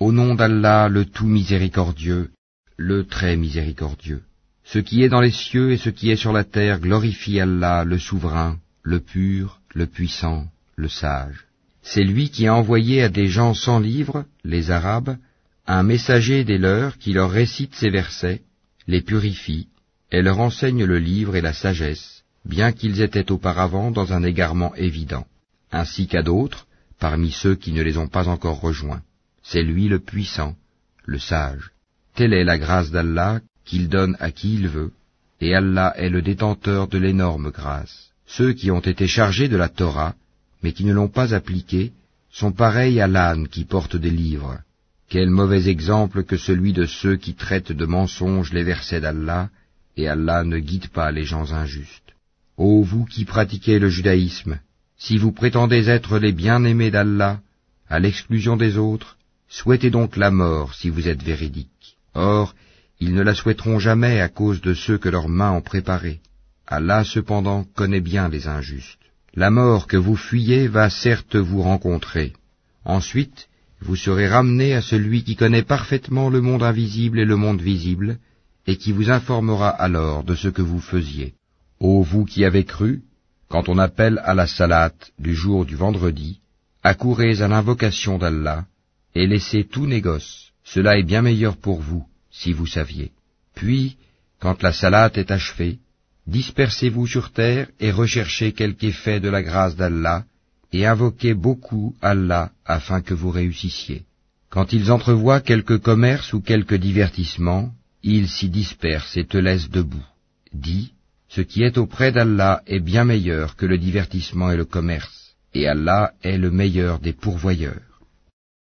Au nom d'Allah, le tout miséricordieux, le très miséricordieux. Ce qui est dans les cieux et ce qui est sur la terre glorifie Allah, le souverain, le pur, le puissant, le sage. C'est lui qui a envoyé à des gens sans livre, les Arabes, un messager des leurs qui leur récite ces versets, les purifie, et leur enseigne le livre et la sagesse, bien qu'ils étaient auparavant dans un égarement évident, ainsi qu'à d'autres, parmi ceux qui ne les ont pas encore rejoints. C'est lui le puissant, le sage. Telle est la grâce d'Allah qu'il donne à qui il veut, et Allah est le détenteur de l'énorme grâce. Ceux qui ont été chargés de la Torah, mais qui ne l'ont pas appliquée, sont pareils à l'âne qui porte des livres. Quel mauvais exemple que celui de ceux qui traitent de mensonges les versets d'Allah, et Allah ne guide pas les gens injustes. Ô vous qui pratiquez le judaïsme, si vous prétendez être les bien-aimés d'Allah, à l'exclusion des autres, souhaitez donc la mort si vous êtes véridiques. Or, ils ne la souhaiteront jamais à cause de ceux que leurs mains ont préparés. Allah cependant connaît bien les injustes. La mort que vous fuyez va certes vous rencontrer. Ensuite, vous serez ramenés à celui qui connaît parfaitement le monde invisible et le monde visible, et qui vous informera alors de ce que vous faisiez. Ô vous qui avez cru, quand on appelle à la salate du jour du vendredi, accourez à l'invocation d'Allah, et laissez tout négoce. Cela est bien meilleur pour vous, si vous saviez. Puis, quand la salate est achevée, dispersez-vous sur terre et recherchez quelque effet de la grâce d'Allah, et invoquez beaucoup Allah afin que vous réussissiez. Quand ils entrevoient quelque commerce ou quelque divertissement, ils s'y dispersent et te laissent debout. Dis, ce qui est auprès d'Allah est bien meilleur que le divertissement et le commerce, et Allah est le meilleur des pourvoyeurs.